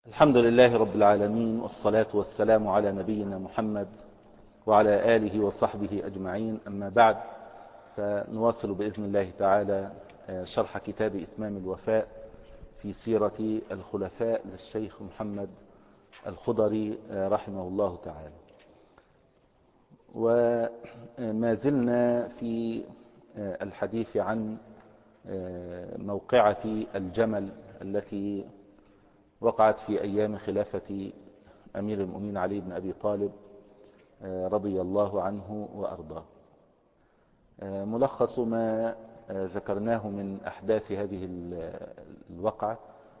الحمد لله رب العالمين، والصلاة والسلام على نبينا محمد وعلى آله وصحبه أجمعين. أما بعد، فنواصل بإذن الله تعالى شرح كتاب إتمام الوفاء في سيرة الخلفاء للشيخ محمد الخضري رحمه الله تعالى. وما زلنا في الحديث عن موقعة الجمل التي وقعت في أيام خلافة أمير المؤمنين علي بن أبي طالب رضي الله عنه وأرضاه. ملخص ما ذكرناه من أحداث هذه الوقعة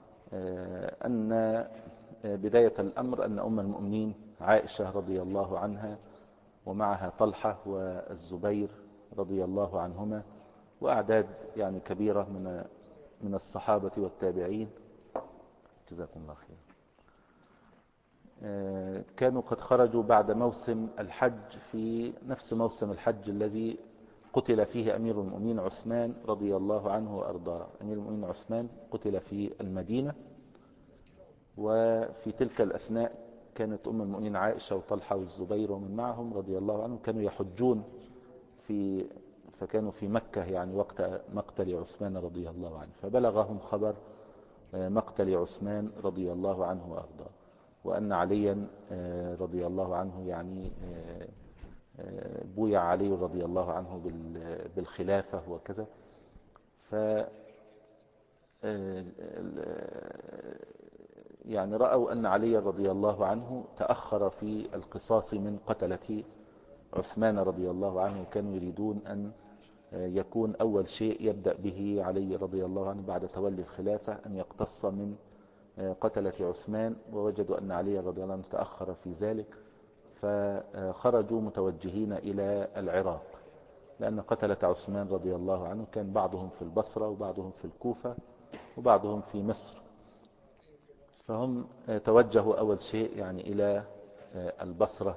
أن بداية الأمر أن أم المؤمنين عائشة رضي الله عنها ومعها طلحة والزبير رضي الله عنهما وأعداد يعني كبيرة من الصحابة والتابعين، جزاكم الله خير، كانوا قد خرجوا بعد موسم الحج، في نفس موسم الحج الذي قتل فيه أمير المؤمنين عثمان رضي الله عنه وأرضاه. أمير المؤمنين عثمان قتل في المدينة، وفي تلك الأثناء كانت أم المؤمنين عائشة وطلحة والزبير ومن معهم رضي الله عنهم كانوا يحجون فكانوا في مكة يعني وقت مقتل عثمان رضي الله عنه، فبلغهم خبر مقتل عثمان رضي الله عنه وأرضاه، وأن عليا رضي الله عنه يعني بويع علي رضي الله عنه بالخلافة وكذا. ف يعني رأوا أن علي رضي الله عنه تأخر في القصاص من قتلة عثمان رضي الله عنه، كانوا يريدون أن يكون أول شيء يبدأ به علي رضي الله عنه بعد تولي الخلافة أن يقتص من قتلة عثمان، ووجدوا أن علي رضي الله عنه تأخر في ذلك، فخرجوا متوجهين إلى العراق، لأن قتلة عثمان رضي الله عنه كان بعضهم في البصرة وبعضهم في الكوفة وبعضهم في مصر، فهم توجهوا أول شيء يعني إلى البصرة.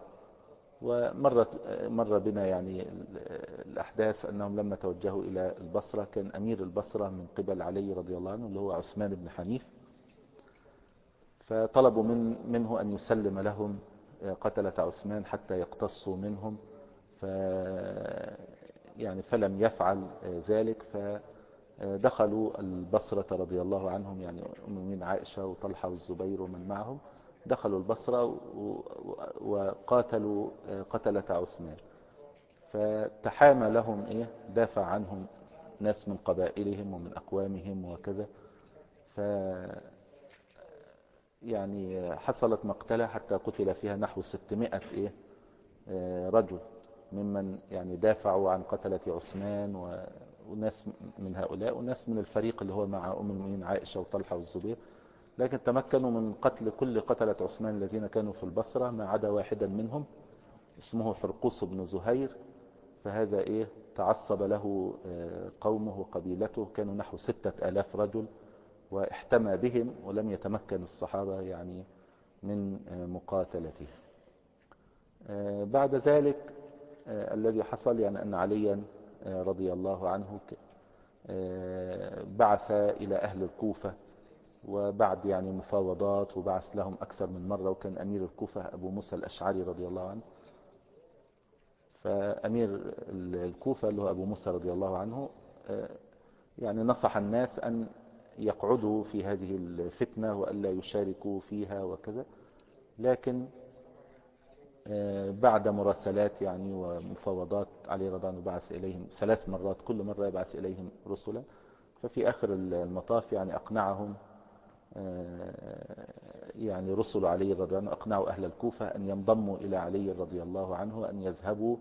مر بنا يعني الأحداث أنهم لما توجهوا إلى البصرة كان أمير البصرة من قبل علي رضي الله عنه اللي هو عثمان بن حنيف، فطلبوا منه أن يسلم لهم قتلة عثمان حتى يقتصوا منهم، فلم يفعل ذلك، فدخلوا البصرة رضي الله عنهم، يعني من عائشة وطلحة والزبير ومن معهم دخلوا البصرة وقاتلوا قتلة عثمان، فتحامى لهم دافع عنهم ناس من قبائلهم ومن أقوامهم وكذا، يعني حصلت مقتلة حتى قتل فيها نحو 600 رجل ممن يعني دافعوا عن قتلة عثمان، وناس من هؤلاء وناس من الفريق اللي هو مع أم المؤمنين عائشة وطلحة والزبير، لكن تمكنوا من قتل كل قتلة عثمان الذين كانوا في البصرة ما عدا واحدا منهم اسمه حرقوس بن زهير، فهذا تعصب له قومه وقبيلته، كانوا نحو 6000 رجل، واحتمى بهم ولم يتمكن الصحابة يعني من مقاتلته. بعد ذلك الذي حصل يعني أن عليا رضي الله عنه بعث إلى أهل الكوفة، وبعد يعني مفاوضات وبعث لهم أكثر من مرة، وكان أمير الكوفة أبو موسى الأشعري رضي الله عنه، فأمير الكوفة اللي هو أبو موسى رضي الله عنه يعني نصح الناس أن يقعدوا في هذه الفتنة وألا يشاركوا فيها وكذا، لكن بعد مراسلات يعني ومفاوضات علي رضي الله عنه بعث إليهم 3 مرات، كل مرة يبعث إليهم رسلا، ففي آخر المطاف يعني أقنعهم يعني رسل علي رضي الله عنه، أقنعوا أهل الكوفة أن ينضموا إلى علي رضي الله عنه وأن يذهبوا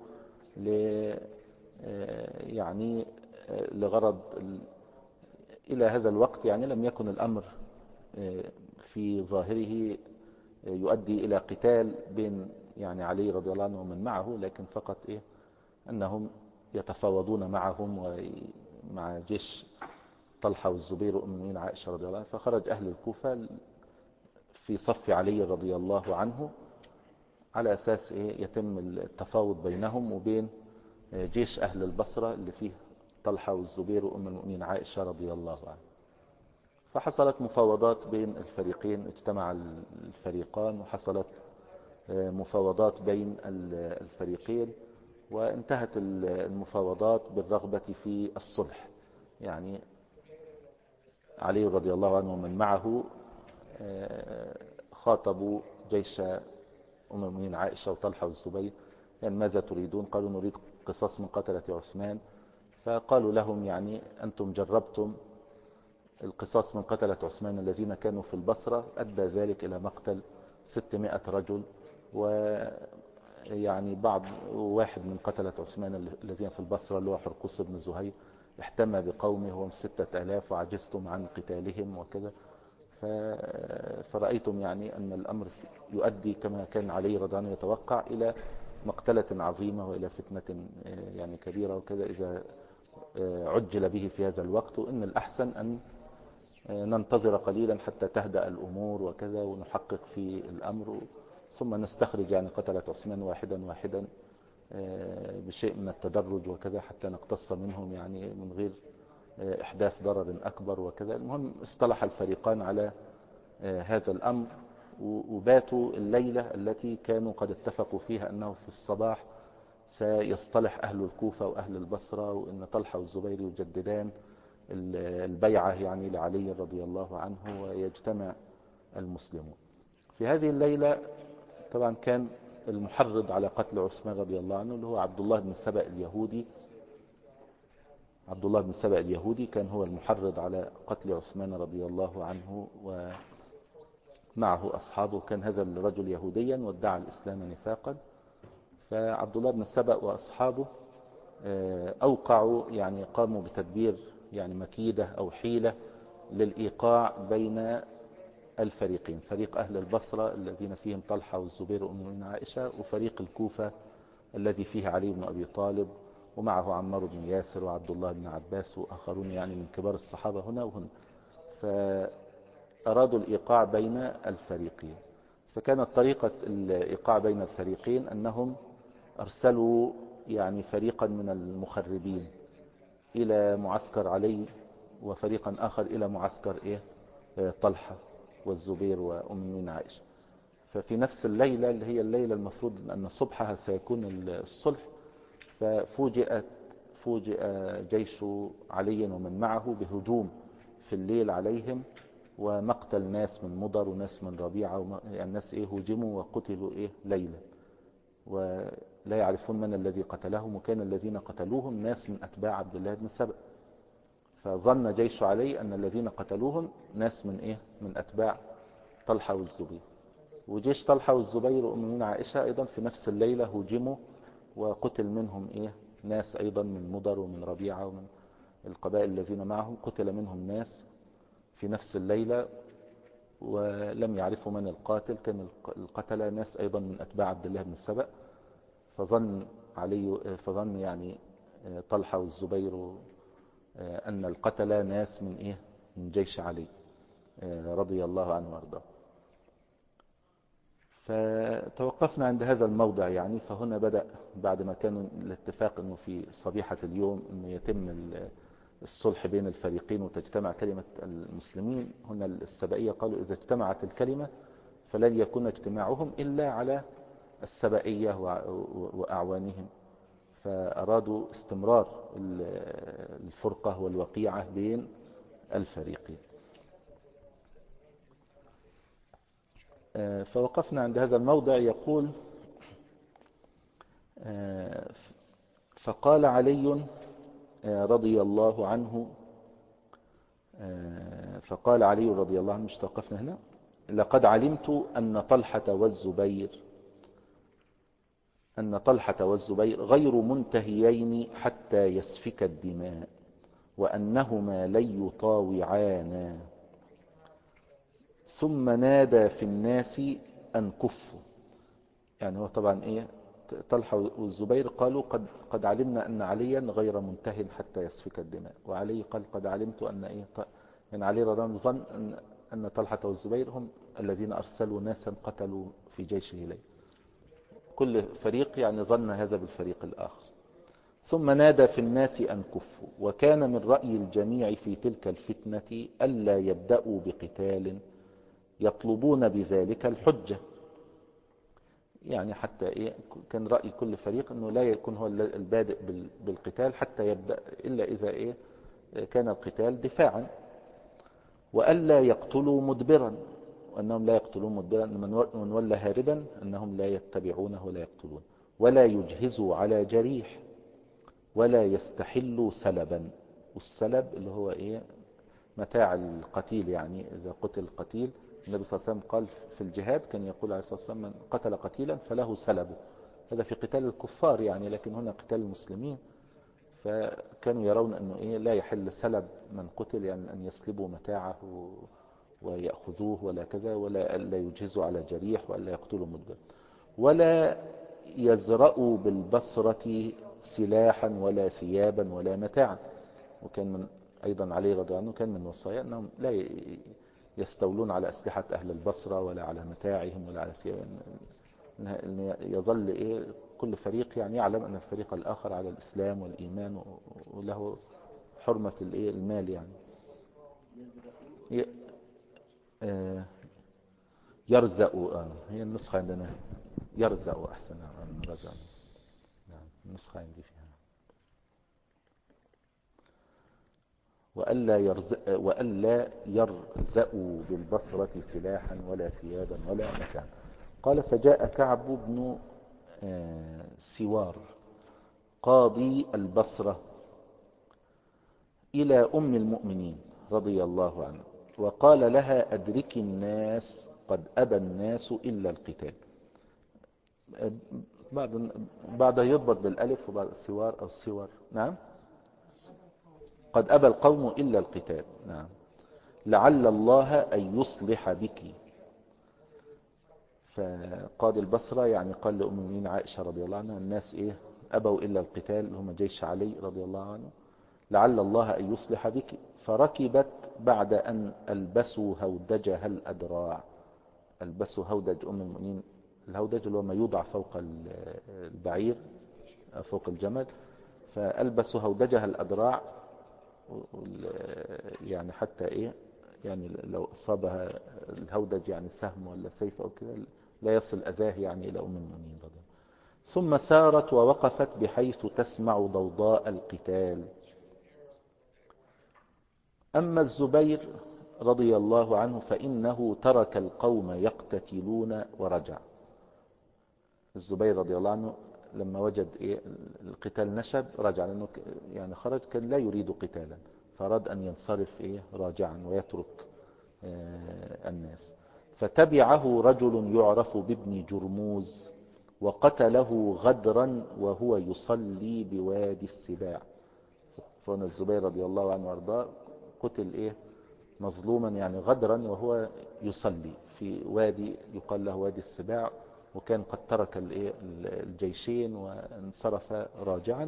يعني لغرض. إلى هذا الوقت يعني لم يكن الأمر في ظاهره يؤدي إلى قتال بين يعني علي رضي الله عنه ومن معه، لكن فقط أنهم يتفاوضون معهم ومع جيش طلحة والزبير وأم المؤمنين عائشة رضي الله عنها، فخرج أهل الكوفة في صف علي رضي الله عنه على أساس يتم التفاوض بينهم وبين جيش أهل البصرة اللي فيه طلحة والزبير وأم المؤمنين عائشة رضي الله عنها. فحصلت مفاوضات بين الفريقين، اجتمع الفريقان وحصلت مفاوضات بين الفريقين، وانتهت المفاوضات بالرغبة في الصلح. يعني علي رضي الله عنه ومن معه خاطبوا جيش أم المؤمنين عائشة وطلحة والزبير، يعني ماذا تريدون؟ قالوا نريد قصاص من قتلة عثمان. فقالوا لهم يعني أنتم جربتم القصاص من قتلة عثمان الذين كانوا في البصرة، أدى ذلك إلى مقتل 600 رجل، ويعني واحد من قتلة عثمان الذين في البصرة اللي هو حرقوس بن زهير احتمى بقومه وهم 6000 وعجزتم عن قتالهم وكذا. فرأيتم يعني أن الأمر يؤدي كما كان علي رضي الله عنه يتوقع إلى مقتلة عظيمة وإلى فتنة يعني كبيرة وكذا إذا عجل به في هذا الوقت، وإن الأحسن أن ننتظر قليلا حتى تهدأ الأمور وكذا ونحقق في الأمر، ثم نستخرج يعني قتلة عثمان واحدا واحدا بشيء من التدرج وكذا حتى نقتص منهم يعني من غير إحداث ضرر أكبر وكذا. المهم اصطلح الفريقان على هذا الأمر، وباتوا الليلة التي كانوا قد اتفقوا فيها أنه في الصباح سيصطلح أهل الكوفة وأهل البصرة، وأن طلحة والزبير يجددان البيعة يعني لعلي رضي الله عنه ويجتمع المسلمون. في هذه الليلة طبعا كان المحرض على قتل عثمان رضي الله عنه اللي هو عبد الله بن سبأ اليهودي. عبد الله بن سبأ اليهودي كان هو المحرض على قتل عثمان رضي الله عنه ومعه أصحابه. كان هذا الرجل يهوديا وادعى الإسلام نفاقا. فعبد الله بن سبأ وأصحابه أوقعوا يعني قاموا بتدبير يعني مكيدة أو حيلة للإيقاع بين الفريقين، فريق أهل البصرة الذين فيهم طلحة والزبير وأم المؤمنين عائشة، وفريق الكوفة الذي فيه علي بن أبي طالب ومعه عمار بن ياسر وعبد الله بن عباس وآخرون يعني من كبار الصحابة هنا وهنا. فأرادوا الإيقاع بين الفريقين. فكانت طريقة الإيقاع بين الفريقين أنهم أرسلوا يعني فريقا من المخربين إلى معسكر علي، وفريقا آخر إلى معسكر طلحة والزبير وأم المؤمنين عائشة. ففي نفس الليلة اللي هي الليلة المفروض أن صبحها سيكون الصلح، ففوجئ جيش علي ومن معه بهجوم في الليل عليهم ومقتل ناس من مضر وناس من ربيعة، يعني الناس هجموا وقتلوا ليلا، ولا يعرفون من الذي قتلهم، وكان الذين قتلوهم ناس من أتباع عبد الله بن سبأ. فظن جيش علي أن الذين قتلوهم ناس من أتباع طلحة والزبير. وجيش طلحة والزبير وأم المؤمنين عائشة أيضا في نفس الليلة هجموا وقتل منهم ناس أيضا من مضر ومن ربيعة ومن القبائل الذين معهم، قتل منهم ناس في نفس الليلة ولم يعرفوا من القاتل. كان القتلة ناس أيضا من أتباع عبد الله بن سبأ. فظن يعني طلحة والزبير أن القتلة ناس من جيش علي رضي الله عنه وارضاه. فتوقفنا عند هذا الموضع يعني. فهنا بدأ بعد ما كان الاتفاق أنه في صبيحة اليوم أنه يتم الصلح بين الفريقين وتجتمع كلمة المسلمين، هنا السبائية قالوا إذا اجتمعت الكلمة فلن يكون اجتماعهم إلا على السبائية وأعوانهم، فأرادوا استمرار الفرقة والوقيعة بين الفريقين. فوقفنا عند هذا الموضع. يقول فقال علي رضي الله عنه مش توقفنا هنا. لقد علمت أن طلحة والزبير غير منتهيين حتى يسفك الدماء وأنهما لن يطاوعانا. ثم نادى في الناس أن كفوا. يعني هو طبعا طلحة والزبير قالوا قد علمنا أن عليا غير منته حتى يسفك الدماء، وعلي قال قد علمت أن يعني علي رضي الله عنه ظن أن طلحة والزبير هم الذين أرسلوا ناسا قتلوا في جيشه لي. كل فريق يعني ظن هذا بالفريق الآخر. ثم نادى في الناس أن كفوا. وكان من رأي الجميع في تلك الفتنة ألا يبدأوا بقتال يطلبون بذلك الحجة. يعني حتى إيه كان رأي كل فريق أنه لا يكون هو البادئ بالقتال حتى يبدأ، إلا إذا إيه كان القتال دفاعا. وألا يقتلوا مدبرا، وأنهم لا يقتلون مدبرا، من ولى هاربا أنهم لا يتبعونه ولا يقتلون. ولا يجهزوا على جريح، ولا يستحلوا سلبا. والسلب اللي هو إيه متاع القتيل، يعني إذا قتل القتيل النبي صلى الله عليه وسلم قال في الجهاد كان يقول عليه الصلاة والسلام: من قتل قتيلا فله سلبه. هذا في قتال الكفار يعني، لكن هنا قتال المسلمين، فكانوا يرون أنه إيه لا يحل سلب من قتل، يعني أن يسلبوا متاعه ويأخذوه ولا كذا، ولا ألا يجهزوا على جريح، وألا يقتلوا مدبر. ولا يزرأوا بالبصرة سلاحا ولا ثيابا ولا متاعا. وكان من أيضا علي رضي الله عنه كان من وصايا أنهم لا يستولون على أسلحة أهل البصرة ولا على متاعهم ولا على ثيابهم، أن يظل إيه كل فريق يعني يعلم أن الفريق الآخر على الإسلام والإيمان وله حرمة الإيه المال يعني. يرزق، هي النسخة عندنا يرزق أحسن من رزق. نعم النسخة عندي فيها وألا يرزقوا بالبصرة سلاحا ولا ثيابا ولا متاعا. قال: فجاء كعب بن سوار قاضي البصرة إلى أم المؤمنين رضي الله عنها، وقال لها: أدرك الناس، قد أبى الناس إلا القتال. بعد يضبط بالألف وبعد السوار أو السور. نعم، قد أبى القوم إلا القتال. نعم، لعل الله أن يصلح بك. فقاضي البصرة يعني قال لأم المؤمنين عائشة رضي الله عنها: الناس إيه أبوا إلا القتال، هم جيش علي رضي الله عنه، لعل الله أن يصلح بك. فركبت بعد أن ألبسوا هودجها الأدراع. ألبسوا هودج أم المؤمنين، الهودج اللي هو ما يوضع فوق البعير فوق الجمل، فألبسوا هودجها الأدراع، يعني حتى إيه يعني لو أصابها الهودج يعني سهم ولا سيف أو كذا لا يصل أذاه يعني إلى أم المؤمنين رضي الله. ثم سارت ووقفت بحيث تسمع ضوضاء القتال. أما الزبير رضي الله عنه فإنه ترك القوم يقتتلون ورجع. الزبير رضي الله عنه لما وجد إيه القتال نشب رجع، لأنه يعني خرج كان لا يريد قتالا، فأراد أن ينصرف إيه راجعا ويترك الناس. فتبعه رجل يعرف بابن جرموز وقتله غدرا وهو يصلي بوادي السباع. فهنا الزبير رضي الله عنه وارضاه قتل إيه مظلوما يعني غدرا وهو يصلي في وادي يقال له وادي السباع، وكان قد ترك الجيشين وانصرف راجعا،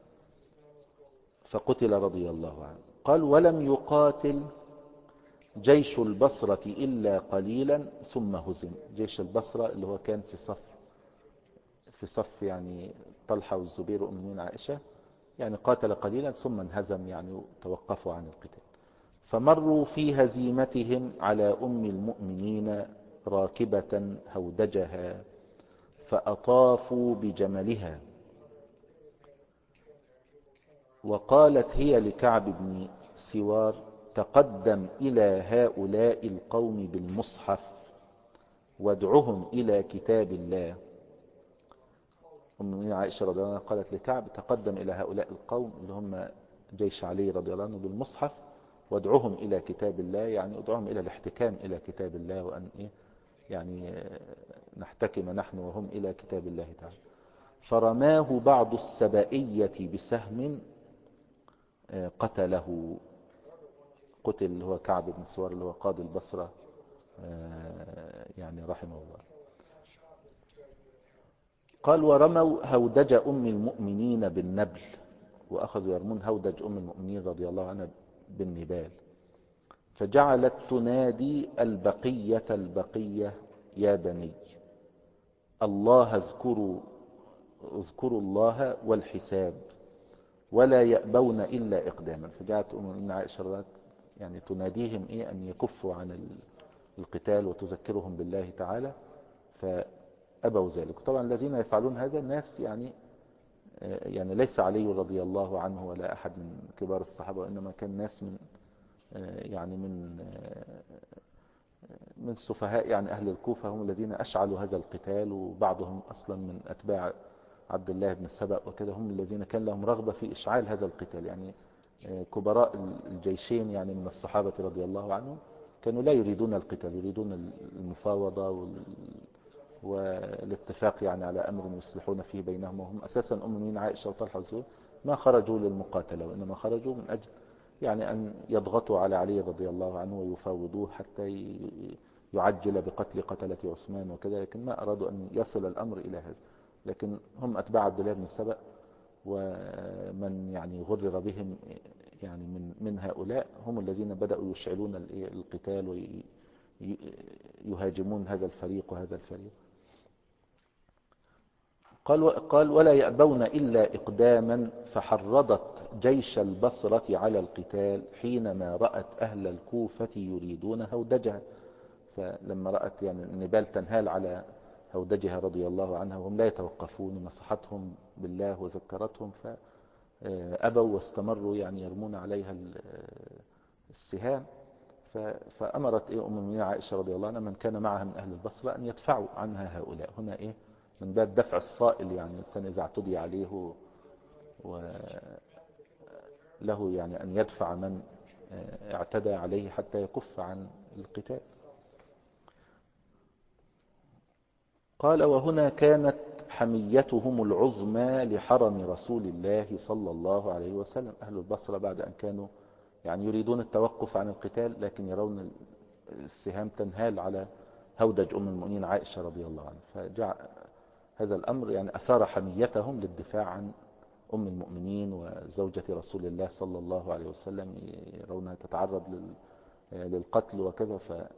فقتل رضي الله عنه. قال: ولم يقاتل جيش البصرة إلا قليلا ثم هزم. جيش البصرة اللي هو كان في صف يعني طلحة والزبير وأم المؤمنين عائشة، يعني قاتل قليلا ثم انهزم يعني توقفوا عن القتال. فمروا في هزيمتهم على أم المؤمنين راكبة هودجها، فأطافوا بجملها، وقالت هي لكعب بن سوار: تقدم إلى هؤلاء القوم بالمصحف وادعهم إلى كتاب الله. أم المؤمنين عائشة رضي الله عنها قالت لكعب: تقدم إلى هؤلاء القوم اللي هم جيش علي رضي الله عنه بالمصحف، وادعهم إلى كتاب الله، يعني ادعهم إلى الاحتكام إلى كتاب الله، وأن إيه يعني نحتكم نحن وهم إلى كتاب الله تعالى. فرماه بعض السبائية بسهم قتله. قتل اللي هو كعب بن سوار اللي هو قاضي البصرة يعني رحمه الله. قال: ورموا هودج أم المؤمنين بالنبل، وأخذوا يرمون هودج أم المؤمنين رضي الله عنها بالنبال. فجعلت تنادي: البقية البقية يا بني الله، اذكروا الله والحساب. ولا يأبون إلا إقداما. فجاءت أم عائشة رضي يعني تناديهم أن يكفوا عن القتال وتذكرهم بالله تعالى، فأبوا ذلك. طبعا الذين يفعلون هذا الناس يعني ليس علي رضي الله عنه ولا أحد من كبار الصحابة، وإنما كان ناس من يعني من سفهاء يعني أهل الكوفة هم الذين أشعلوا هذا القتال، وبعضهم أصلا من أتباع عبد الله بن سبأ وكذا، هم الذين كان لهم رغبة في إشعال هذا القتال. يعني كبراء الجيشين يعني من الصحابة رضي الله عنهم كانوا لا يريدون القتال، يريدون المفاوضة والاتفاق يعني على أمر يصلحون فيه بينهم. وهم أساسا أم المؤمنين عائشة وطلحة والزبير ما خرجوا للمقاتلة، وإنما خرجوا من أجل يعني أن يضغطوا على علي رضي الله عنه ويفاوضوه حتى يعجل بقتل قتلة عثمان وكذا، لكن ما أرادوا أن يصل الأمر إلى هذا. لكن هم أتباع عبد الله بن سبأ، ومن يعني غرر بهم يعني من هؤلاء هم الذين بدأوا يشعلون القتال ويهاجمون هذا الفريق وهذا الفريق. قال ولا يأبون إلا إقداما، فحرضت جيش البصرة على القتال حينما رأت أهل الكوفة يريدون هودجها. فلما رأت يعني النبال تنهال على هودجها رضي الله عنها وهم لا يتوقفون، نصحتهم بالله وذكرتهم فأبوا واستمروا يعني يرمون عليها السهام. فأمرت أم المؤمنين عائشة رضي الله عنها من كان معها من أهل البصرة أن يدفعوا عنها هؤلاء. هنا من باب دفع الصائل، يعني الإنسان إذا اعتدي عليه وله يعني أن يدفع من اعتدى عليه حتى يكف عن القتال. قال وهنا كانت حميتهم العظمى لحرم رسول الله صلى الله عليه وسلم. أهل البصرة بعد أن كانوا يعني يريدون التوقف عن القتال، لكن يرون السهام تنهال على هودج أم المؤمنين عائشة رضي الله عنها، فجعل هذا الأمر يعني أثار حميتهم للدفاع عن أم المؤمنين وزوجة رسول الله صلى الله عليه وسلم، يرونها تتعرض للقتل وكذا،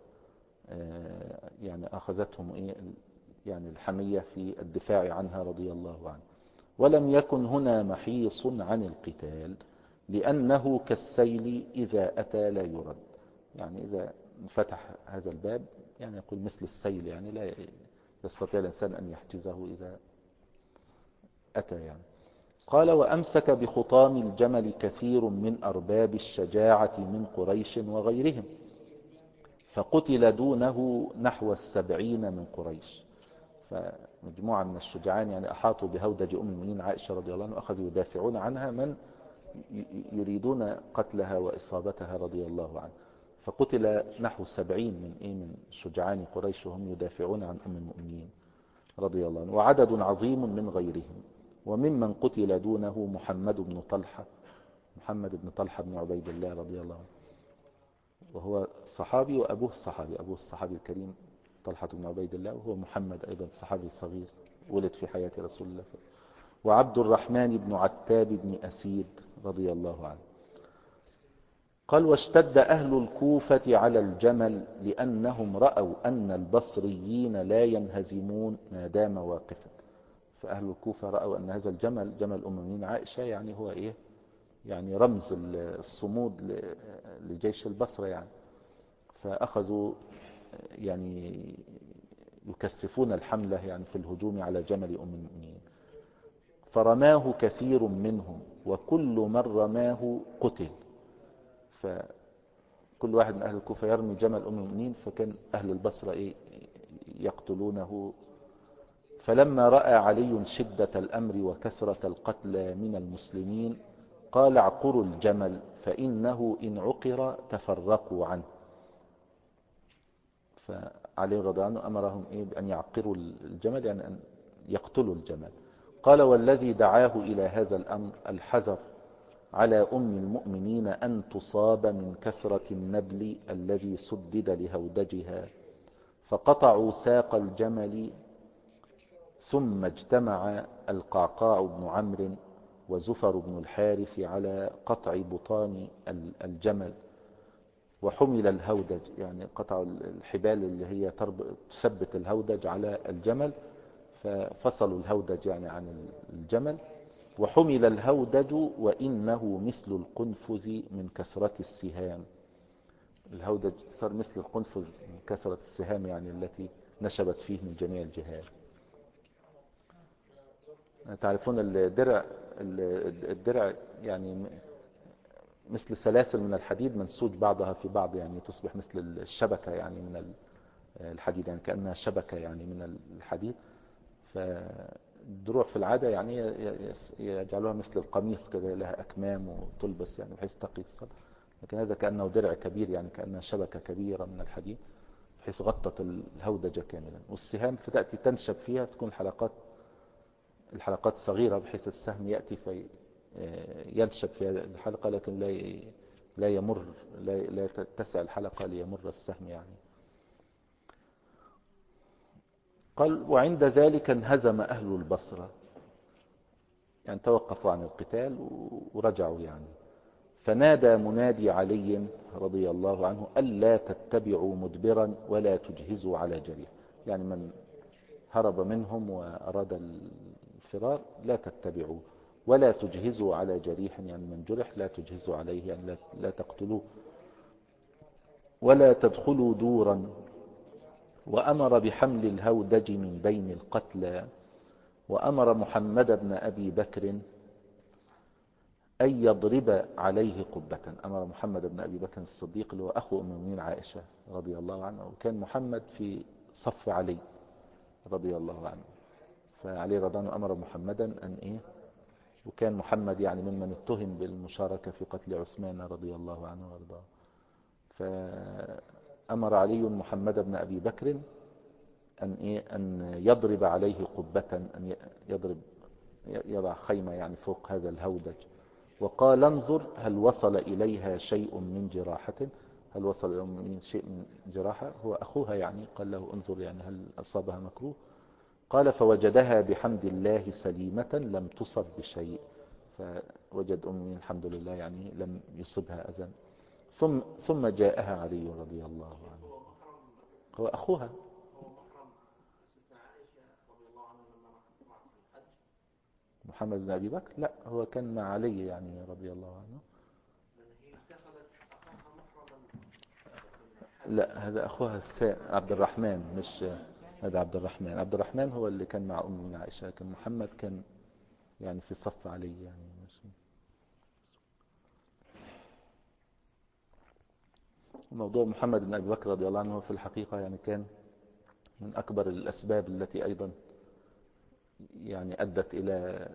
يعني أخذتهم يعني الحمية في الدفاع عنها رضي الله عنه. ولم يكن هنا محيص عن القتال، لأنه كالسيل إذا أتى لا يرد. يعني إذا فتح هذا الباب يعني يقول مثل السيل، يعني لا يستطيع الإنسان أن يحجزه إذا أتى يعني. قال وأمسك بخطام الجمل كثير من أرباب الشجاعة من قريش وغيرهم، فقتل دونه نحو 70 من قريش. فمجموعة من الشجعان يعني أحاطوا بهودج أم المؤمنين عائشة رضي الله عنها وأخذوا يدافعون عنها من يريدون قتلها وإصابتها رضي الله عنها. فقتل نحو 70 من شجعان قريش وهم يدافعون عن أم المؤمنين رضي الله عنه، وعدد عظيم من غيرهم. وممن قتل دونه محمد بن طلحة بن عبيد الله رضي الله عنه، وهو صحابي وأبوه صحابي، أبوه الصحابي الكريم طلحة بن عبيد الله، وهو محمد أيضا صحابي صغير ولد في حياة رسول الله. وعبد الرحمن بن عتاب بن أسيد رضي الله عنه. قال واشتد أهل الكوفة على الجمل لأنهم رأوا أن البصريين لا ينهزمون ما دام واقفا. فأهل الكوفة رأوا أن هذا الجمل جمل أم المؤمنين عائشة يعني هو يعني رمز الصمود لجيش البصرة يعني. فأخذوا يعني يكثفون الحملة يعني في الهجوم على جمل أم المؤمنين، فرماه كثير منهم وكل من رماه قتل. فكل واحد من أهل الكوفة يرمي جمل أم المؤمنين، فكان أهل البصرة يقتلونه. فلما رأى علي شدة الأمر وكثرة القتلى من المسلمين قال اعقروا الجمل فإنه إن عقر تفرقوا عنه. فعلي رضي الله عنه أمرهم بأن يعقروا الجمل، يعني أن يقتلوا الجمل. قال والذي دعاه إلى هذا الأمر الحذر على أم المؤمنين أن تصاب من كثرة النبل الذي سدد لهودجها، فقطعوا ساق الجمل. ثم اجتمع القعقاع بن عمرو وزفر بن الحارث على قطع بطان الجمل، وحمل الهودج، يعني قطعوا الحبال اللي هي تثبت الهودج على الجمل، ففصلوا الهودج يعني عن الجمل وحمل الهودج وإنه مثل القنفذ من كثرة السهام. الهودج صار مثل القنفذ من كثرة السهام، يعني التي نشبت فيه من جميع الجهات. تعرفون الدرع يعني مثل سلاسل من الحديد منسوج بعضها في بعض، يعني تصبح مثل الشبكة يعني من الحديد، يعني كأنها شبكة يعني من الحديد. فالدروع في العادة يعني يجعلوها مثل القميص كذا، لها أكمام وتلبس يعني بحيث تقي الصدر، لكن هذا كأنه درع كبير، يعني كأنها شبكة كبيرة من الحديد بحيث غطت الهودجة كاملا. والسهام فتأتي تنشب فيها، تكون الحلقات صغيرة بحيث السهم يأتي في ينشب في الحلقة، لكن لا يمر، لا تتسع الحلقة ليمر السهم يعني. قال وعند ذلك انهزم أهل البصرة، يعني توقفوا عن القتال ورجعوا يعني. فنادى منادي علي رضي الله عنه ألا تتبعوا مدبرا ولا تجهزوا على جريح، يعني من هرب منهم وأراد الفرار لا تتبعوا، ولا تجهزوا على جريح، يعني من جرح لا تجهزوا عليه، يعني لا تقتلوه، ولا تدخلوا دورا. وأمر بحمل الهودج من بين القتلى. وأمر محمد بن أبي بكر أن يضرب عليه قبة. أمر محمد بن أبي بكر الصديق اللي هو أخو أم المؤمنين عائشة رضي الله عنه، وكان محمد في صف علي رضي الله عنه، فعلي رضي الله عنه أمر محمدا أن وكان محمد يعني ممن اتهم بالمشاركة في قتل عثمان رضي الله عنه وارضاه. فأمر علي محمد بن أبي بكر أن يضرب عليه قبة، أن يضع خيمة يعني فوق هذا الهودج. وقال انظر هل وصل إليها شيء من جراحة، هل وصل من شيء من جراحة، هو أخوها يعني، قال له انظر يعني هل أصابها مكروه. قال فوجدها بحمد الله سليمة لم تصب بشيء، فوجد أمي الحمد لله يعني لم يصبها أذى. ثم جاءها علي رضي الله عنه، هو أخوها. محمد بن أبي بكر لا، هو كان مع علي يعني رضي الله عنه. لا هذا أخوها عبد الرحمن، مش هذا عبد الرحمن. عبد الرحمن هو اللي كان مع أم عائشة، لكن محمد كان يعني في صف علي يعني. مش موضوع محمد بن أبي بكر رضي الله عنه في الحقيقة يعني كان من أكبر الأسباب التي أيضا يعني أدت إلى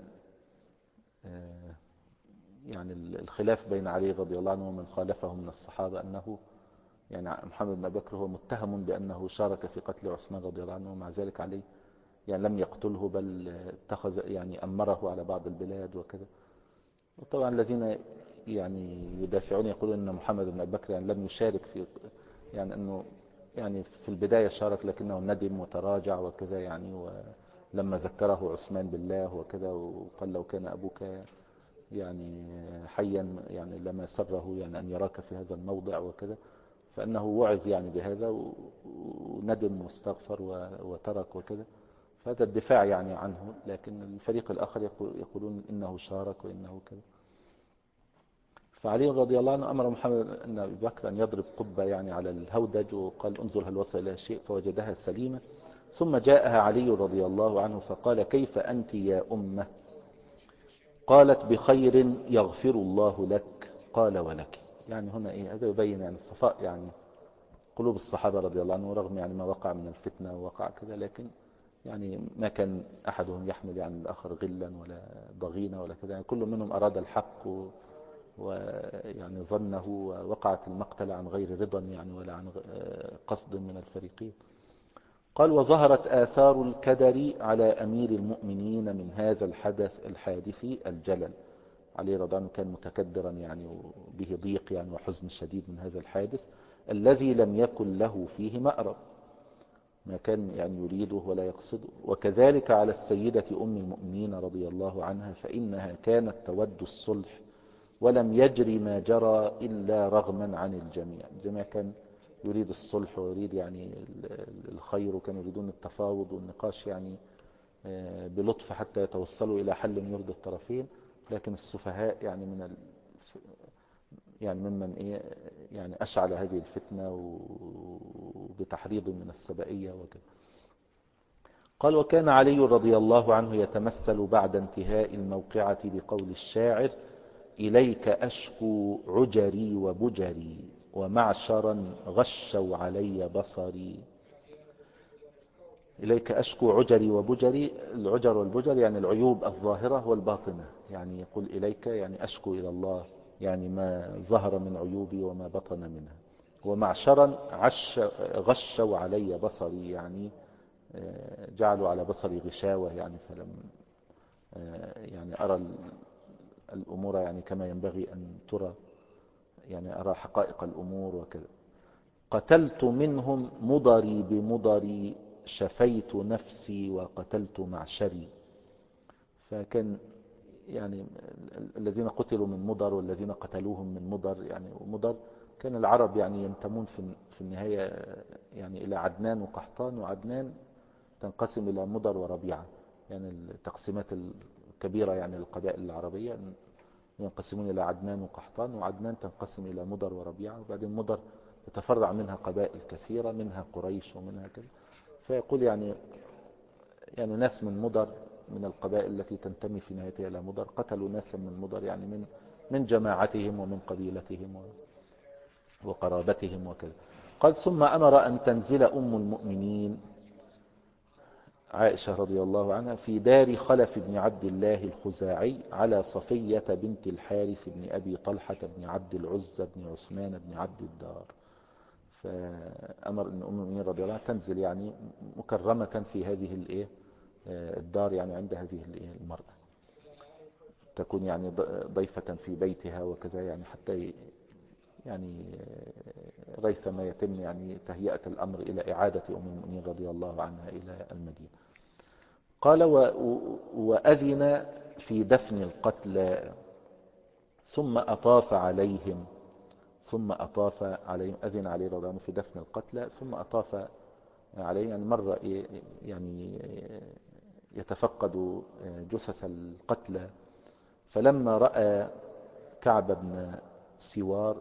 يعني الخلاف بين علي رضي الله عنه ومن خالفه من الصحابة، أنه يعني محمد بن أبي بكر هو متهم بأنه شارك في قتل عثمان رضي الله عنه، ومع ذلك علي يعني لم يقتله، بل اتخذ يعني أمره على بعض البلاد وكذا. وطبعا الذين يعني يدافعون يقولون أن محمد بن أبي بكر يعني لم يشارك في، يعني أنه يعني في البداية شارك لكنه ندم وتراجع وكذا يعني، ولما ذكره عثمان بالله وكذا وقال لو كان أبوك يعني حيا يعني لما سره يعني أن يراك في هذا الموضع وكذا، فأنه وعظ يعني بهذا وندم واستغفر وترك وكذا. فهذا الدفاع يعني عنه، لكن الفريق الآخر يقولون إنه شارك وإنه كذا. فعلي رضي الله عنه أمر محمد بن أبي بكر أن يضرب قبة يعني على الهودج، وقال انظر هل وصل إلى شيء، فوجدها سليمة. ثم جاءها علي رضي الله عنه فقال كيف أنت يا أمة؟ قالت بخير يغفر الله لك. قال ولك. يعني هنا هذا يبين يعني صفاء يعني قلوب الصحابة رضي الله عنهم، رغم يعني ما وقع من الفتنة ووقع كذا، لكن يعني ما كان أحدهم يحمل يعني الآخر غلا ولا ضغينة ولا كذا، يعني كل منهم أراد الحق ويعني ظنه، ووقعت المقتلة عن غير رضا يعني ولا عن قصد من الفريقين. قال وظهرت آثار الكدر على أمير المؤمنين من هذا الحادث الجلل. علي رضي الله عنه كان متكدرا يعني وبه ضيق يعني وحزن شديد من هذا الحادث الذي لم يكن له فيه مأرب، ما كان يعني يريده ولا يقصده. وكذلك على السيدة أم المؤمنين رضي الله عنها، فإنها كانت تود الصلح ولم يجري ما جرى إلا رغما عن الجميع. الجميع كان يريد الصلح ويريد يعني الخير، وكانوا يريدون التفاوض والنقاش يعني بلطف حتى يتوصلوا إلى حل يرضي الطرفين. لكن السفهاء يعني يعني ممن يعني أشعل هذه الفتنة وبتحريض من السبائية وكذا. قال: وكان علي رضي الله عنه يتمثل بعد انتهاء الموقعة بقول الشاعر: إليك أشكو عجري وبجري ومعشرا غشوا علي بصري. إليك أشكو عجري وبجري، العجر والبجر يعني العيوب الظاهرة والباطنة، يعني يقول إليك يعني أشكو إلى الله يعني ما ظهر من عيوبي وما بطن منها. ومعشرا غشوا علي بصري، يعني جعلوا على بصري غشاوة، يعني فلم يعني أرى الأمور يعني كما ينبغي أن ترى، يعني أرى حقائق الأمور وكذا. قتلت منهم مضري بمضري شفيت نفسي وقتلت معشري. فكان يعني الذين قتلوا من مضر والذين قتلوهم من مضر، يعني ومضر كان العرب يعني ينتمون في النهاية يعني إلى عدنان وقحطان، وعدنان تنقسم إلى مضر وربيعة، يعني التقسيمات الكبيرة يعني القبائل العربية ينقسمون إلى عدنان وقحطان، وعدنان تنقسم إلى مضر وربيعة، وبعدين مضر تتفرع منها قبائل كثيرة، منها قريش ومنها كذا. فيقول يعني ناس من مضر من القبائل التي تنتمي في نهايتها إلى مضر قتلوا ناسا من مضر، يعني من جماعتهم ومن قبيلتهم وقرابتهم وكذا. قال: ثم أمر أن تنزل أم المؤمنين عائشة رضي الله عنها في دار خلف بن عبد الله الخزاعي على صفية بنت الحارث بن أبي طلحة بن عبد العزة بن عثمان بن عبد الدار. فأمر أن أم المؤمنين رضي الله عنها تنزل يعني مكرمة في هذه الدار، يعني عند هذه المرأة، تكون يعني ضيفة في بيتها وكذا، يعني حتى يعني ريثما يتم يعني تهيئة الأمر إلى إعادة أم المؤمنين رضي الله عنها إلى المدينة. قال: وأذن في دفن القتلى ثم أطاف عليهم أذن عليه رضي الله عنه في دفن القتلى ثم أطاف عليه، يعني مرة يعني يتفقد جثث القتلى. فلما رأى كعب بن سوار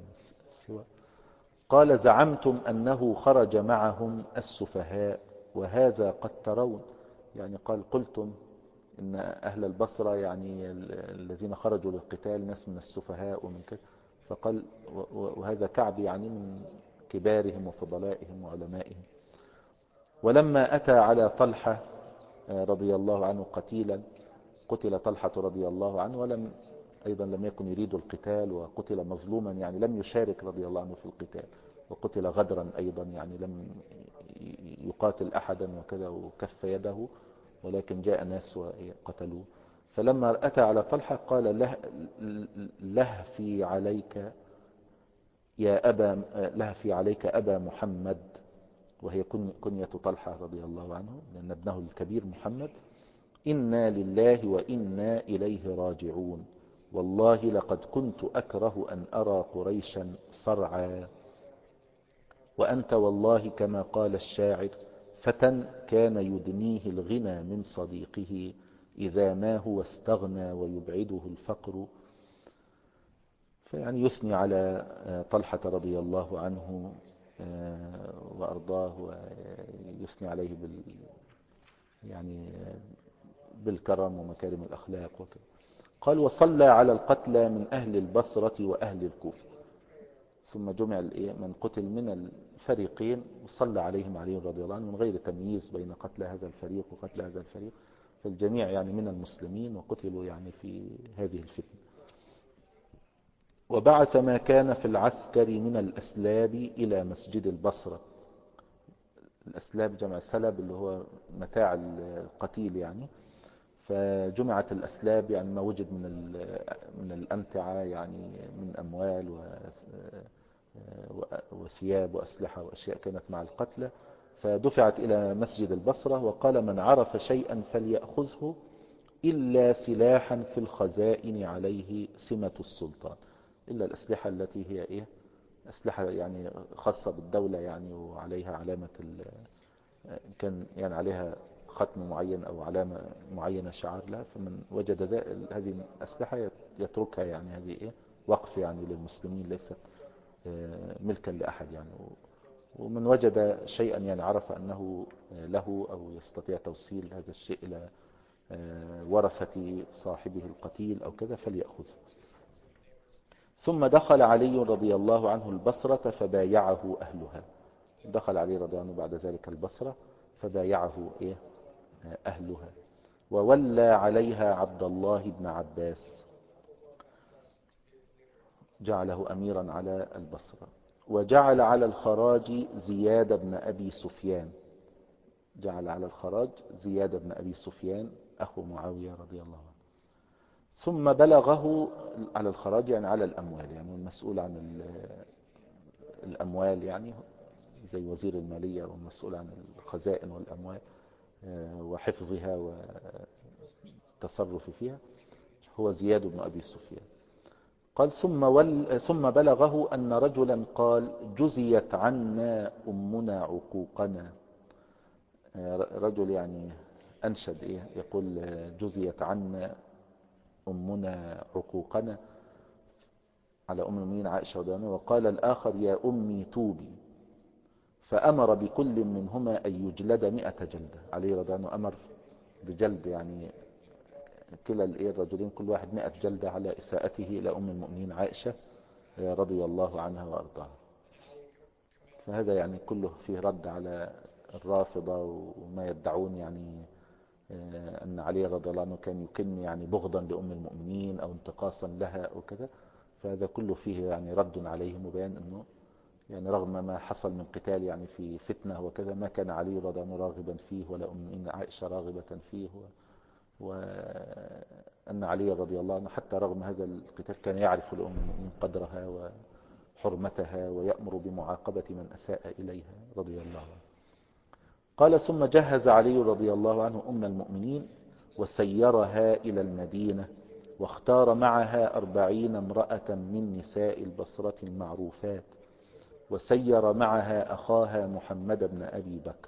قال: زعمتم أنه خرج معهم السفهاء وهذا قد ترون، يعني قلتم إن أهل البصرة يعني الذين خرجوا للقتال ناس من السفهاء ومن كذا. فقال: وهذا كعب يعني من كبارهم وفضلائهم وعلمائهم. ولما أتى على طلحة رضي الله عنه قتل طلحة رضي الله عنه، أيضا لم يكن يريد القتال وقتل مظلوما، يعني لم يشارك رضي الله عنه في القتال، وقتل غدرا أيضا، يعني لم يقاتل أحدا وكذا وكف يده، ولكن جاء ناس وقتلوه. فلما أتى على طلحة قال: لهفي عليك أبا محمد، وهي كنية طلحة رضي الله عنه لأن ابنه الكبير محمد: إنا لله وإنا إليه راجعون، والله لقد كنت أكره أن أرى قريشا صرعا، وأنت والله كما قال الشاعر: فتى كان يدنيه الغنى من صديقه إذا ما هو استغنى ويبعده الفقر. فيعني يثني على طلحة رضي الله عنه وأرضاه، ويثني عليه يعني بالكرم ومكارم الأخلاق وكذا. قال: وصلى على القتلى من أهل البصرة وأهل الكوفة. ثم جمع من قتل من الفريقين وصلى عليهم علي رضي الله عنه من غير تمييز بين قتل هذا الفريق وقتل هذا الفريق، فالجميع يعني من المسلمين وقتلوا يعني في هذه الفتنة. وبعث ما كان في العسكر من الأسلاب إلى مسجد البصرة. الأسلاب جمع سلب اللي هو متاع القتيل يعني. فجمعت الأسلاب يعني ما وجد من الأمتعة، يعني من أموال وثياب وأسلحة وأشياء كانت مع القتلى، فدفعت إلى مسجد البصرة. وقال: من عرف شيئا فليأخذه إلا سلاحا في الخزائن عليه سمة السلطان، إلا الأسلحة التي هي أسلحة يعني خاصة بالدولة، يعني وعليها علامة كان يعني عليها ختم معين أو علامة معينة شعار لها، فمن وجد هذه الأسلحة يتركها، يعني هذه وقف يعني للمسلمين، ليست ملكا لأحد يعني. ومن وجد شيئا يعني عرف أنه له أو يستطيع توصيل هذا الشيء إلى ورثة صاحبه القتيل أو كذا فليأخذه. ثم دخل علي رضي الله عنه البصرة فبايعه أهلها. دخل علي رضي الله عنه بعد ذلك البصرة فبايعه أهلها، وولى عليها عبد الله بن عباس، جعله أميرا على البصرة. وجعل على الخراج زياد بن أبي سفيان، جعل على الخراج زياد بن أبي سفيان أخو معاوية رضي الله عنه. ثم بلغه على الخراج يعني على الأموال، يعني المسؤول عن الأموال، يعني زي وزير المالية والمسؤول عن الخزائن والأموال وحفظها والتصرف فيها، هو زياد بن أبي سفيان. قال ثم بلغه أن رجلا قال جزيت عنا أمنا عقوقنا. رجل يعني أنشد يقول جزيت عنا أمنا عقوقنا على أم المؤمنين عائشة رضي الله عنها. وقال الآخر يا أمي توبي، فأمر بكل منهما أن يجلد 100 جلدة. علي رضي الله عنه أمر بجلد يعني كلا الرجلين كل واحد 100 جلدة على إساءته إلى أم المؤمنين عائشة رضي الله عنها وأرضاها. فهذا يعني كله فيه رد على الرافضة وما يدعون يعني أن علي رضي الله عنه كان يكن يعني بغضا لأم المؤمنين أو انتقاصا لها أو كذا. فهذا كله فيه يعني رد عليهم وبيان أنه يعني رغم ما حصل من قتال يعني في فتنة وكذا ما كان علي رضي الله عنه راغبا فيه ولا أم المؤمنين عائشة راغبة فيه، وأن علي رضي الله عنه حتى رغم هذا القتال كان يعرف لأم المؤمنين قدرها وحرمتها ويأمر بمعاقبة من أساء إليها رضي الله عنه. قال ثم جهز علي رضي الله عنه أم المؤمنين وسيرها إلى المدينة، واختار معها 40 امرأة من نساء البصرة المعروفات، وسير معها أخاها محمد بن أبي بكر.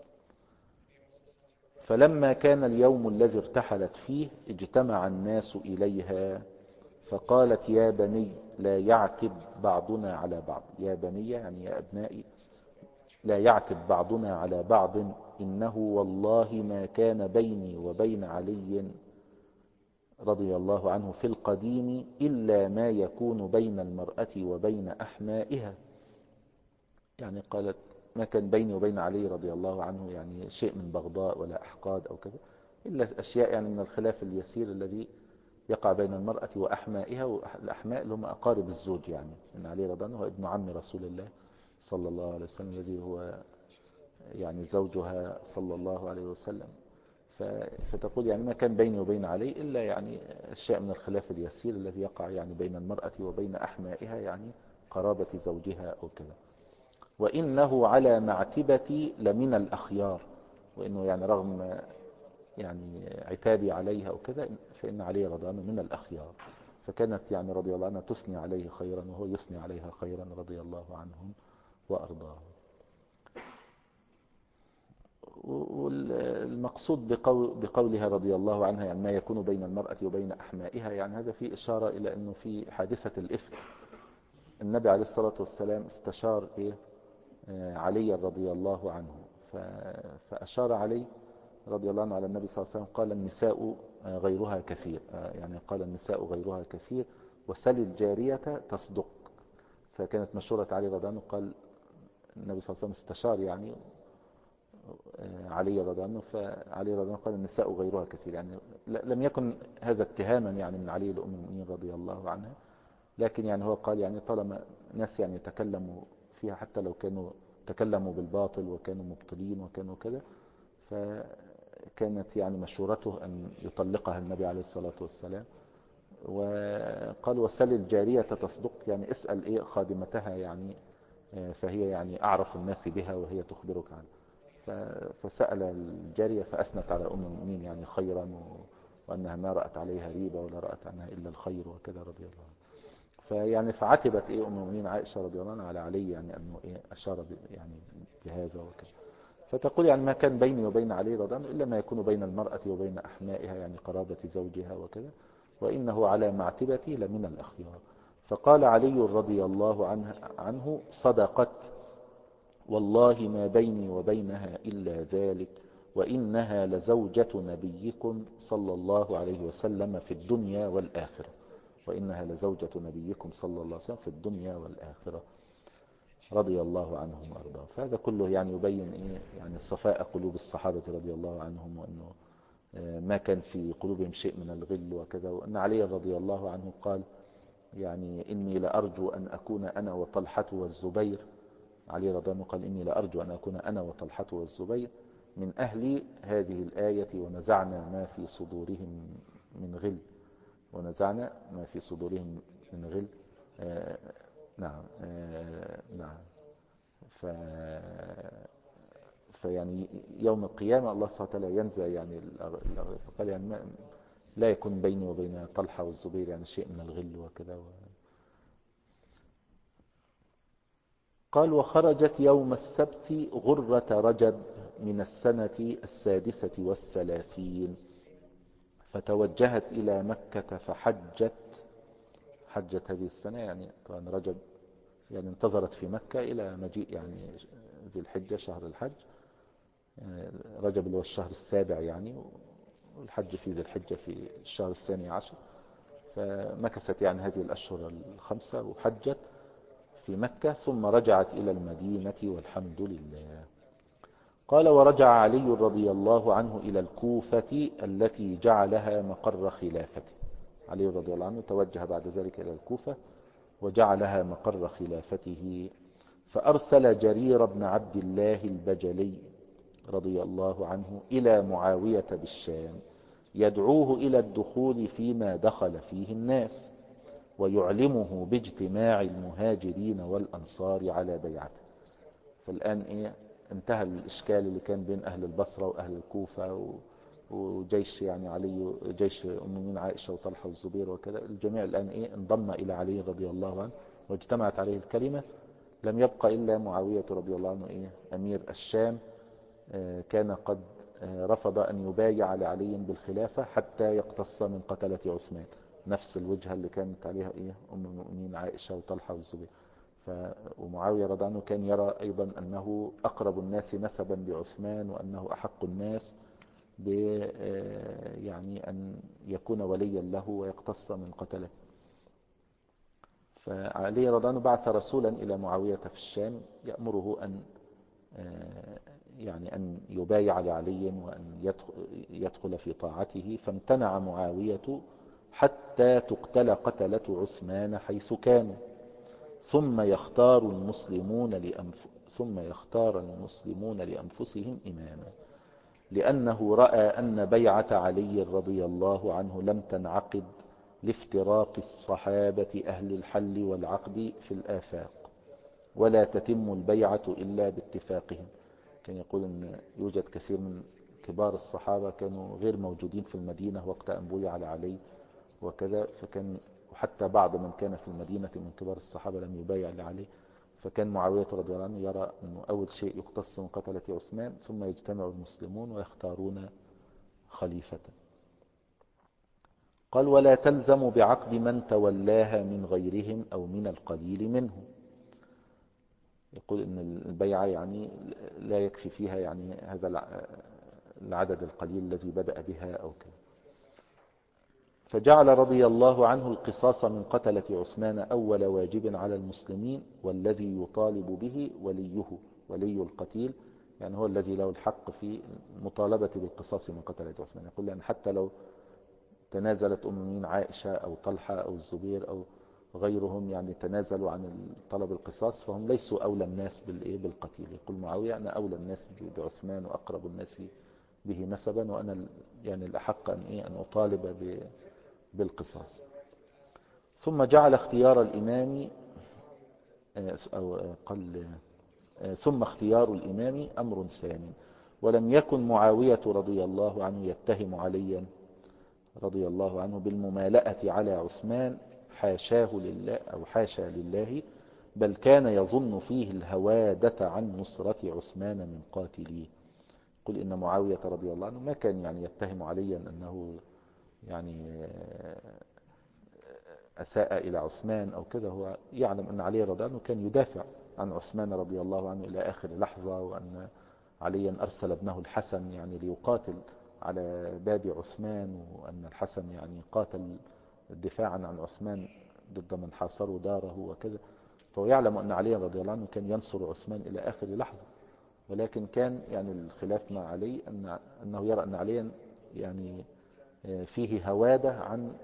فلما كان اليوم الذي ارتحلت فيه اجتمع الناس إليها، فقالت يا بني لا يعتب بعضنا على بعض. يا بني يعني يا أبنائي لا يعتب بعضنا على بعض، إنه والله ما كان بيني وبين علي رضي الله عنه في القديم إلا ما يكون بين المرأة وبين أحمائها. يعني قالت ما كان بيني وبين علي رضي الله عنه يعني شيء من بغضاء ولا أحقاد أو كذا، إلا أشياء يعني من الخلاف اليسير الذي يقع بين المرأة وأحمائها. والأحماء اللي هم أقارب الزوج، يعني إن علي رضي الله عنه هو ابن عم رسول الله صلى الله عليه وسلم الذي هو يعني زوجها صلى الله عليه وسلم. فتقول يعني ما كان بيني وبين علي إلا يعني أشياء من الخلاف اليسير الذي يقع يعني بين المرأة وبين أحمائها، يعني قرابة زوجها أو كذا. وإنه على معتبتي لمن الأخيار، وإنه يعني رغم يعني عتابي عليها أو كذا فإن علي رضي الله عنه من الأخيار. فكانت يعني رضي الله عنها تثني عليه خيرا وهو يثني عليها خيرا رضي الله عنهم وأرضاهم. والمقصود بقولها رضي الله عنها يعني ما يكون بين المرأة وبين أحمائها، يعني هذا فيه إشارة إلى أنه في حادثة الإفك النبي عليه الصلاة والسلام استشار علي رضي الله عنه، فأشار علي رضي الله عنه على النبي صلى الله عليه وسلم قال النساء غيرها كثير، يعني قال النساء غيرها كثير وسل الجارية تصدق. فكانت مشورة علي رضي الله عنه، قال النبي صلى الله عليه وسلم استشار يعني علي رضي الله عنه، فعلي رضي الله عنه قال النساء غيرها كثير، يعني لم يكن هذا اتهاما يعني من علي لأم المؤمنين رضي الله عنها، لكن يعني هو قال يعني طالما ناس يعني تكلموا فيها حتى لو كانوا تكلموا بالباطل وكانوا مبطلين وكانوا كذا، فكانت يعني مشورته أن يطلقها النبي عليه الصلاة والسلام. وقال وسل الجارية تصدق، يعني اسأل خادمتها يعني فهي يعني أعرف الناس بها وهي تخبرك عنه. فسأل الجارية فأثنت على أم المؤمنين يعني خيرا، وأنها ما رأت عليها ريبة ولا رأت عنها إلا الخير وكذا رضي الله عنه. فيعني فعتبت أم المؤمنين عائشة رضي الله عنها على علي يعني أنه أشار يعني بهذا وكذا. فتقول يعني ما كان بيني وبين علي رضي الله عنه إلا ما يكون بين المرأة وبين أحمائها، يعني قرابة زوجها وكذا، وإنه على معتبتي لمن الأخيار. فقال علي رضي الله عنه صدقت، والله ما بيني وبينها إلا ذلك، وإنها لزوجة نبيكم صلى الله عليه وسلم في الدنيا والآخرة. وإنها لزوجة نبيكم صلى الله عليه وسلم في الدنيا والآخرة، رضي الله عنهم وأرضاهم. فهذا كله يعني يبين يعني صفاء قلوب الصحابة رضي الله عنهم، وأنه ما كان في قلوبهم شيء من الغل وكذا. وأن علي رضي الله عنه قال يعني إني لأرجو أن أكون أنا وطلحة والزبير. علي رضي الله عنه قال إني لأرجو أن أكون أنا وطلحة والزبير من أهل هذه الآية، ونزعنا ما في صدورهم من غل. ونزعنا ما في صدورهم من غل. نعم. نعم. فيعني يوم القيامة الله سبحانه وتعالى ينزع يعني فقال يعني لا يكون بيني وبين طلحة والزبير يعني شيء من الغل وكذا. قال وخرجت يوم السبت غرة رجب من السنة 36، فتوجهت إلى مكة فحجت. حجت هذه السنة يعني طبعا رجب، يعني انتظرت في مكة إلى مجيء يعني ذي الحجة شهر الحج. رجب اللي هو الشهر السابع يعني، والحج في ذي الحجة في الشهر 12. فمكثت يعني هذه الأشهر 5 وحجت في مكة، ثم رجعت إلى المدينة والحمد لله. قال ورجع علي رضي الله عنه إلى الكوفة التي جعلها مقر خلافته. علي رضي الله عنه توجه بعد ذلك إلى الكوفة وجعلها مقر خلافته، فأرسل جرير بن عبد الله البجلي رضي الله عنه إلى معاوية بالشام يدعوه إلى الدخول فيما دخل فيه الناس، ويعلمه باجتماع المهاجرين والأنصار على بيعته. فالآن انتهى الإشكال اللي كان بين أهل البصرة وأهل الكوفة وجيش يعني علي، جيش أم المؤمنين عائشة وطلحة والزبير وكذا. الجميع الآن انضم إلى علي رضي الله عنه واجتمعت عليه الكلمة. لم يبقى إلا معاوية رضي الله عنه أمير الشام. كان قد رفض أن يبايع لعلي بالخلافة حتى يقتص من قتلة عثمان، نفس الوجهة اللي كانت عليها أم المؤمنين عائشة وطلحة والزبير. ومعاوية رضي الله عنه كان يرى أيضا أنه أقرب الناس نسبا بعثمان، وأنه أحق الناس يعني أن يكون وليا له ويقتص من قتله. فعلي رضي الله عنه بعث رسولا إلى معاوية في الشام يأمره أن يبايع لعلي وأن يدخل في طاعته. فامتنع معاوية حتى تقتل قتلة عثمان حيث كانوا، ثم يختار المسلمون لأنفسهم إماما، لأنه رأى أن بيعة علي رضي الله عنه لم تنعقد لافتراق الصحابة أهل الحل والعقد في الآفاق، ولا تتم البيعة إلا باتفاقهم. كان يقول أن يوجد كثير من كبار الصحابة كانوا غير موجودين في المدينة وقت أن بويع على علي وكذا، وحتى بعض من كان في المدينة من كبار الصحابة لم يبايع لعلي. فكان معاوية رضي الله عنه يرى أنه أول شيء يقتص من قتلة عثمان، ثم يجتمع المسلمون ويختارون خليفة. قال ولا تلزم بعقد من تولاها من غيرهم أو من القليل منهم. يقول ان البيعة يعني لا يكفي فيها يعني هذا العدد القليل الذي بدأ بها أو كذا. فجعل رضي الله عنه القصاص من قتلة عثمان أول واجب على المسلمين، والذي يطالب به ولي القتيل، يعني هو الذي له الحق في المطالبة بالقصاص من قتلة عثمان. يقول لأن حتى لو تنازلت أم المؤمنين عائشة أو طلحة أو الزبير أو غيرهم يعني تنازلوا عن طلب القصاص، فهم ليسوا أولى الناس بالقتيل. يقول معاوية أنا أولى الناس بعثمان وأقرب الناس به نسبا، وأنا يعني الأحق أن أطالب بالقصاص. ثم جعل اختيار الإمام ثم اختيار الإمام أمر ثاني. ولم يكن معاوية رضي الله عنه يتهم عليا رضي الله عنه بالممالأة على عثمان، حاشاه لله أو حاشا لله، بل كان يظن فيه الهوادة عن نصرة عثمان من قاتليه. يقول إن معاوية رضي الله عنه ما كان يعني يتهم عليا أنه يعني أساء إلى عثمان أو كذا. هو يعلم أن علي رضي الله عنه كان يدافع عن عثمان رضي الله عنه إلى آخر لحظة، وأن عليا أرسل ابنه الحسن يعني ليقاتل على باب عثمان، وأن الحسن يعني قاتل دفاعا عن عثمان ضد من حاصروا داره وكذا. فهو يعلم أن علي رضي الله عنه كان ينصر عثمان إلى آخر لحظة، ولكن كان يعني الخلاف مع علي أنه يرى أن عليا يعني فيه هوادة عن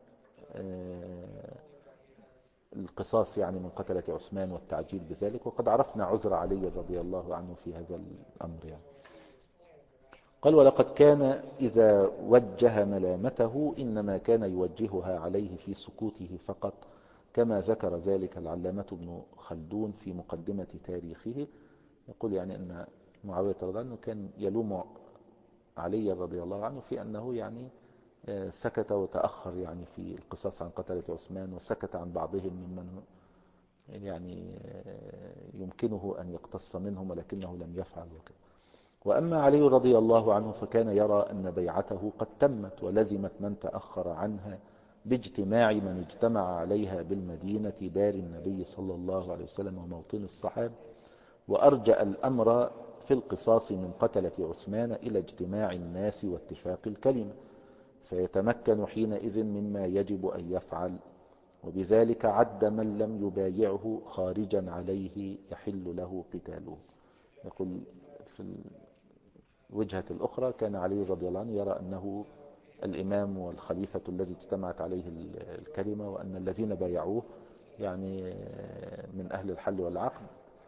القصاص يعني من قتلة عثمان والتعجيل بذلك. وقد عرفنا عذر علي رضي الله عنه في هذا الأمر يعني. قال: ولقد كان إذا وجه ملامته إنما كان يوجهها عليه في سكوته فقط، كما ذكر ذلك العلامة ابن خلدون في مقدمة تاريخه. يقول يعني أن معاوية رضي الله عنه كان يلوم علي رضي الله عنه في أنه يعني سكت وتأخر يعني في القصاص عن قتلة عثمان، وسكت عن بعضهم ممن يعني يمكنه أن يقتص منهم ولكنه لم يفعل وكذا. وأما علي رضي الله عنه فكان يرى أن بيعته قد تمت ولزمت من تأخر عنها باجتماع من اجتمع عليها بالمدينة دار النبي صلى الله عليه وسلم وموطن الصحابة، وأرجأ الأمر في القصاص من قتلة عثمان إلى اجتماع الناس واتفاق الكلمة، فيتمكن حينئذ مما يجب أن يفعل. وبذلك عد من لم يبايعه خارجا عليه يحل له قتاله. يقول في الوجهة الأخرى كان علي رضي الله عنه يرى أنه الإمام والخليفة الذي اجتمعت عليه الكلمة، وأن الذين بايعوه يعني من أهل الحل والعقد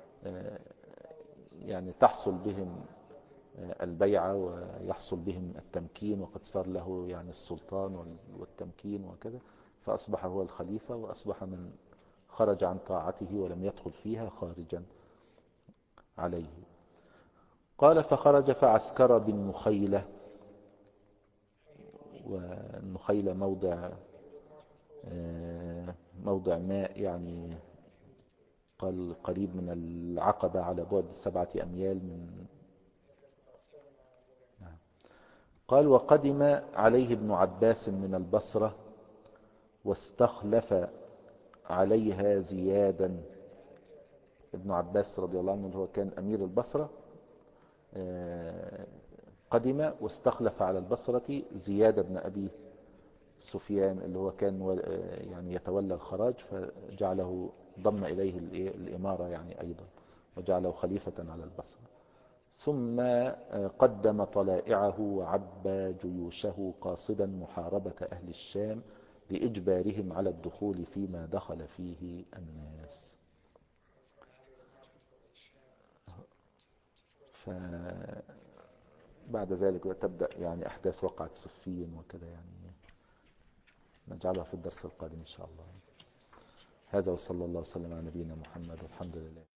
يعني تحصل بهم البيعة ويحصل بهم التمكين، وقد صار له يعني السلطان والتمكين وكذا، فأصبح هو الخليفة، وأصبح من خرج عن طاعته ولم يدخل فيها خارجا عليه. قال: فخرج فعسكر بالنخيلة، والنخيلة موضع ماء يعني قال قريب من العقبة على بعد 7 أميال من. قال: وقدم عليه ابن عباس من البصرة واستخلف عليها زيادا. ابن عباس رضي الله عنه اللي هو كان أمير البصرة قدم واستخلف على البصرة زياد بن أبي سفيان اللي هو كان يعني يتولى الخراج، فجعله ضم إليه الإمارة يعني أيضا، وجعله خليفة على البصرة. ثم قدم طلائعه وعبى جيوشه قاصدا محاربة أهل الشام لإجبارهم على الدخول فيما دخل فيه الناس. فبعد ذلك تبدأ يعني أحداث وقعة صفين وكذا، يعني نجعلها في الدرس القادم إن شاء الله. هذا وصلى الله وسلم على نبينا محمد والحمد لله.